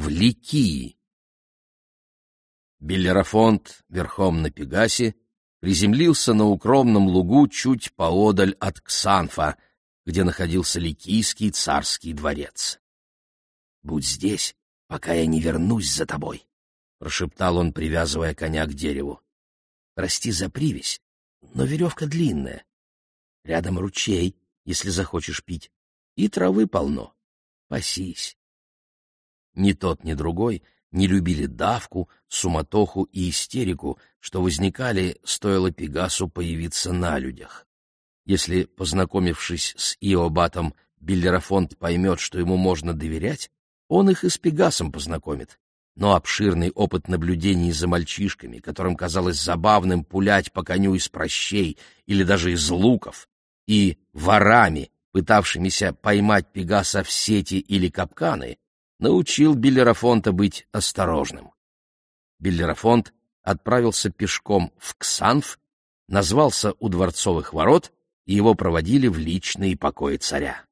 в Ликии. Беллерафонт верхом на Пегасе приземлился на укромном лугу чуть поодаль от Ксанфа, где находился Ликийский царский дворец. «Будь здесь, пока я не вернусь за тобой», — прошептал он, привязывая коня к дереву. «Прости за привязь, но веревка длинная. Рядом ручей, если захочешь пить, и травы полно. Пасись». Ни тот, ни другой не любили давку, суматоху и истерику, что возникали, стоило Пегасу появиться на людях. Если, познакомившись с Иобатом, Беллерафонт поймет, что ему можно доверять, он их и с Пегасом познакомит. Но обширный опыт наблюдений за мальчишками, которым казалось забавным пулять по коню из прощей или даже из луков, и ворами, пытавшимися поймать Пегаса в сети или капканы, научил Беллерафонта быть осторожным. Беллерафонт отправился пешком в Ксанф, назвался у дворцовых ворот, и его проводили в личные покои царя.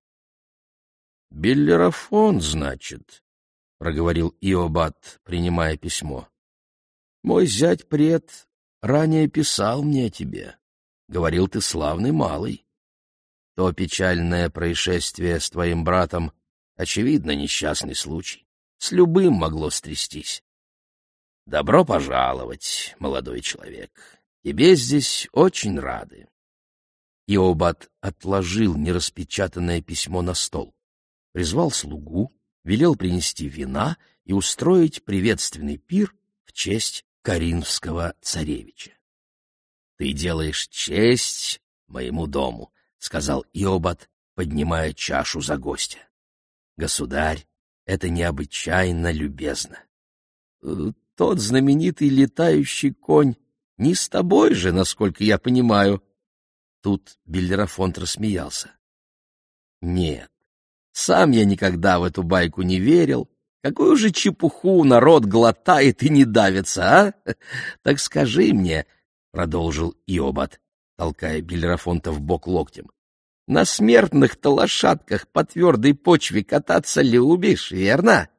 «Беллерафонт, значит», — проговорил Иобат, принимая письмо. «Мой зять-пред ранее писал мне о тебе. Говорил, ты славный малый. То печальное происшествие с твоим братом, очевидно, несчастный случай. С любым могло стрястись. Добро пожаловать, молодой человек. Тебе здесь очень рады». Иобат отложил нераспечатанное письмо на стол, призвал слугу, велел принести вина и устроить приветственный пир в честь Коринфского царевича. «Ты делаешь честь моему дому», — сказал Иобат, поднимая чашу за гостя. «Государь, это необычайно любезно. Тот знаменитый летающий конь не с тобой же, насколько я понимаю». Тут Беллерафонт рассмеялся. «Нет, сам я никогда в эту байку не верил. Какую же чепуху народ глотает и не давится, а? Так скажи мне, — продолжил Иобат, толкая Беллерафонта в бок локтем, — на смертных-то лошадках по твердой почве кататься любишь, верно?»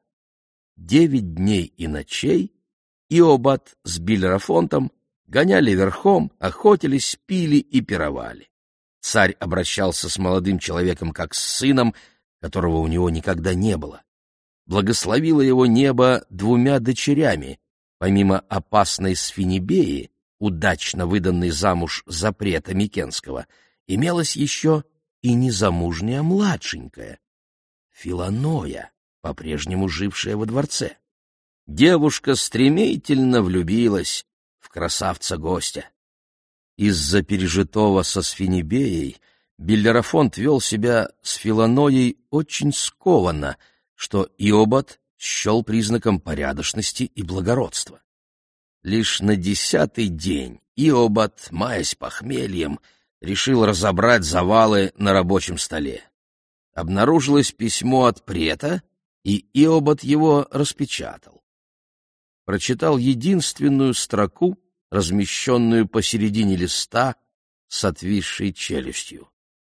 9 дней и ночей Иобат с Беллерафонтом гоняли верхом, охотились, пили и пировали. Царь обращался с молодым человеком как с сыном, которого у него никогда не было. Благословило его небо 2 дочерями, помимо опасной Сфинибеи, удачно выданной замуж за прета Микенского, имелась еще и незамужняя младшенькая, Филоноя, по-прежнему жившая во дворце. Девушка стремительно влюбилась в красавца-гостя. Из-за пережитого со Сфинибеей Беллерафонт вел себя с Филоноей очень скованно, что Иобат счел признаком порядочности и благородства. Лишь на 10-й день Иобат, маясь похмельем, решил разобрать завалы на рабочем столе. Обнаружилось письмо от прета, и Иобат его распечатал. Прочитал единственную строку, размещенную посередине листа с отвисшей челюстью.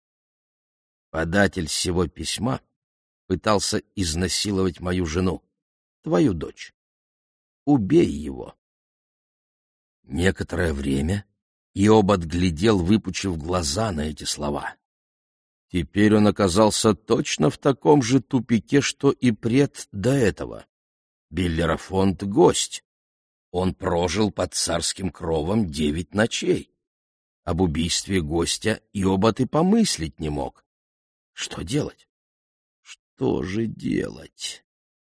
Податель сего письма пытался изнасиловать мою жену, твою дочь. Убей его. Некоторое время Иобат глядел, выпучив глаза, на эти слова. Теперь он оказался точно в таком же тупике, что и пред до этого. Беллерафонт — гость. Он прожил под царским кровом 9 ночей. Об убийстве гостя Иобат и помыслить не мог. Что делать? Что же делать?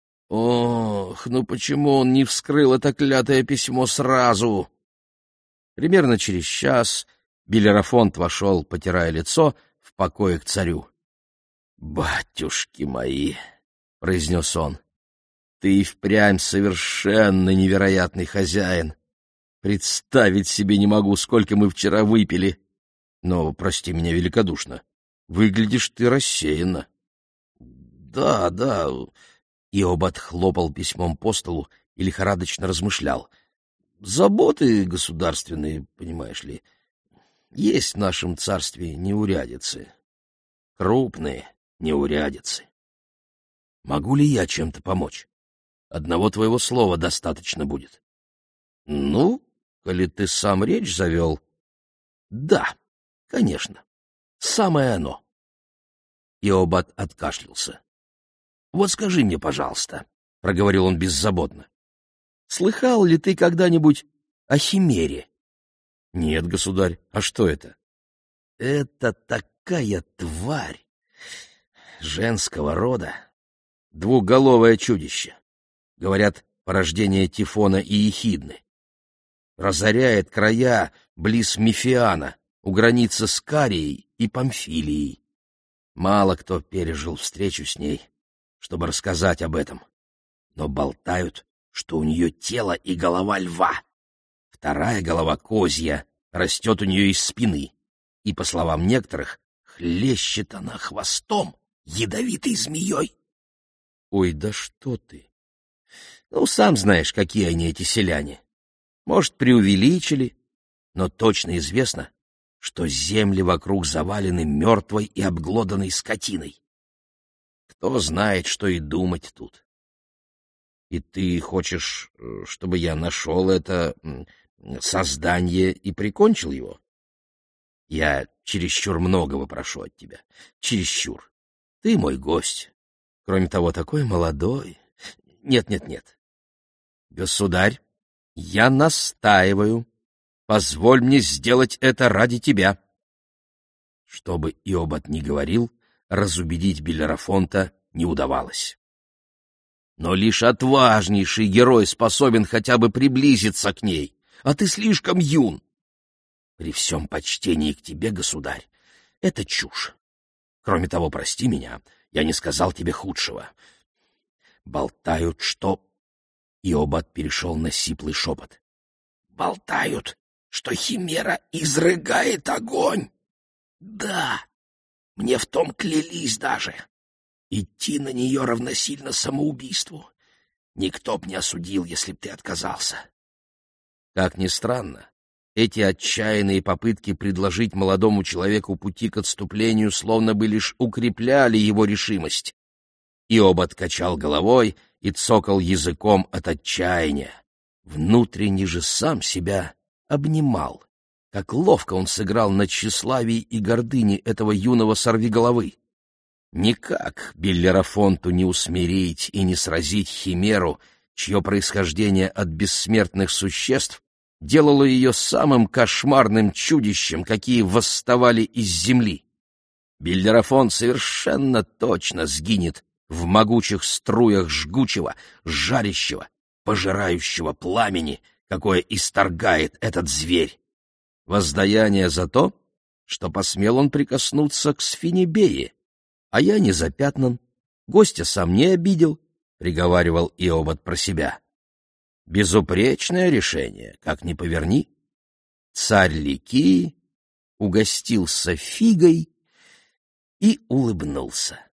Ох, ну почему он не вскрыл это клятое письмо сразу? Примерно через час Беллерафонт вошел, потирая лицо, в покое к царю. «Батюшки мои!» — произнес он. «Ты и впрямь совершенно невероятный хозяин. Представить себе не могу, сколько мы вчера выпили. Но, прости меня великодушно, выглядишь ты рассеянно». «Да, да...» — Иобат хлопал письмом по столу и лихорадочно размышлял. «Заботы государственные, понимаешь ли, есть в нашем царстве неурядицы. Крупные неурядицы. Могу ли я чем-то помочь?» Одного твоего слова достаточно будет. — Ну, коли ты сам речь завел... — Да, конечно, самое оно. Иобад откашлялся. — Вот скажи мне, пожалуйста, — проговорил он беззаботно, — слыхал ли ты когда-нибудь о химере? — Нет, государь, а что это? — Это такая тварь женского рода, двухголовое чудище. Говорят, порождение Тифона и Ехидны. Разоряет края близ Мифиана, у границы с Карией и Памфилией. Мало кто пережил встречу с ней, чтобы рассказать об этом. Но болтают, что у нее тело и голова льва. Вторая голова козья растет у нее из спины. И, по словам некоторых, хлещет она хвостом ядовитой змеей. Ой, да что ты! Ну, сам знаешь, какие они, эти селяне. Может, преувеличили, но точно известно, что земли вокруг завалены мертвой и обглоданной скотиной. Кто знает, что и думать тут. И ты хочешь, чтобы я нашел это создание и прикончил его? Я чересчур многого прошу от тебя. Чересчур. Ты мой гость. Кроме того, такой молодой. Нет. Государь, я настаиваю. Позволь мне сделать это ради тебя. Что бы Иобад ни говорил, разубедить Белерафонта не удавалось. Но лишь отважнейший герой способен хотя бы приблизиться к ней, а ты слишком юн. При всем почтении к тебе, государь, это чушь. Кроме того, прости меня, я не сказал тебе худшего. Болтают, что... Иобад перешел на сиплый шепот. Болтают, что химера изрыгает огонь. Да, мне в том клялись даже. Идти на нее равносильно самоубийству. Никто б не осудил, если б ты отказался. Как ни странно, эти отчаянные попытки предложить молодому человеку пути к отступлению словно бы лишь укрепляли его решимость. Иобад качал головой и цокал языком от отчаяния. Внутренне же сам себя обнимал. Как ловко он сыграл на тщеславии и гордыне этого юного сорвиголовы. Никак Беллерафонту не усмирить и не сразить химеру, чье происхождение от бессмертных существ делало ее самым кошмарным чудищем, какие восставали из земли. Беллерафонт совершенно точно сгинет в могучих струях жгучего, жарящего, пожирающего пламени, какое исторгает этот зверь. Воздаяние за то, что посмел он прикоснуться к Сфинибее, а я не запятнан, гостя сам не обидел, — приговаривал Иобад про себя. Безупречное решение, как ни поверни. Царь Ликии угостился фигой и улыбнулся.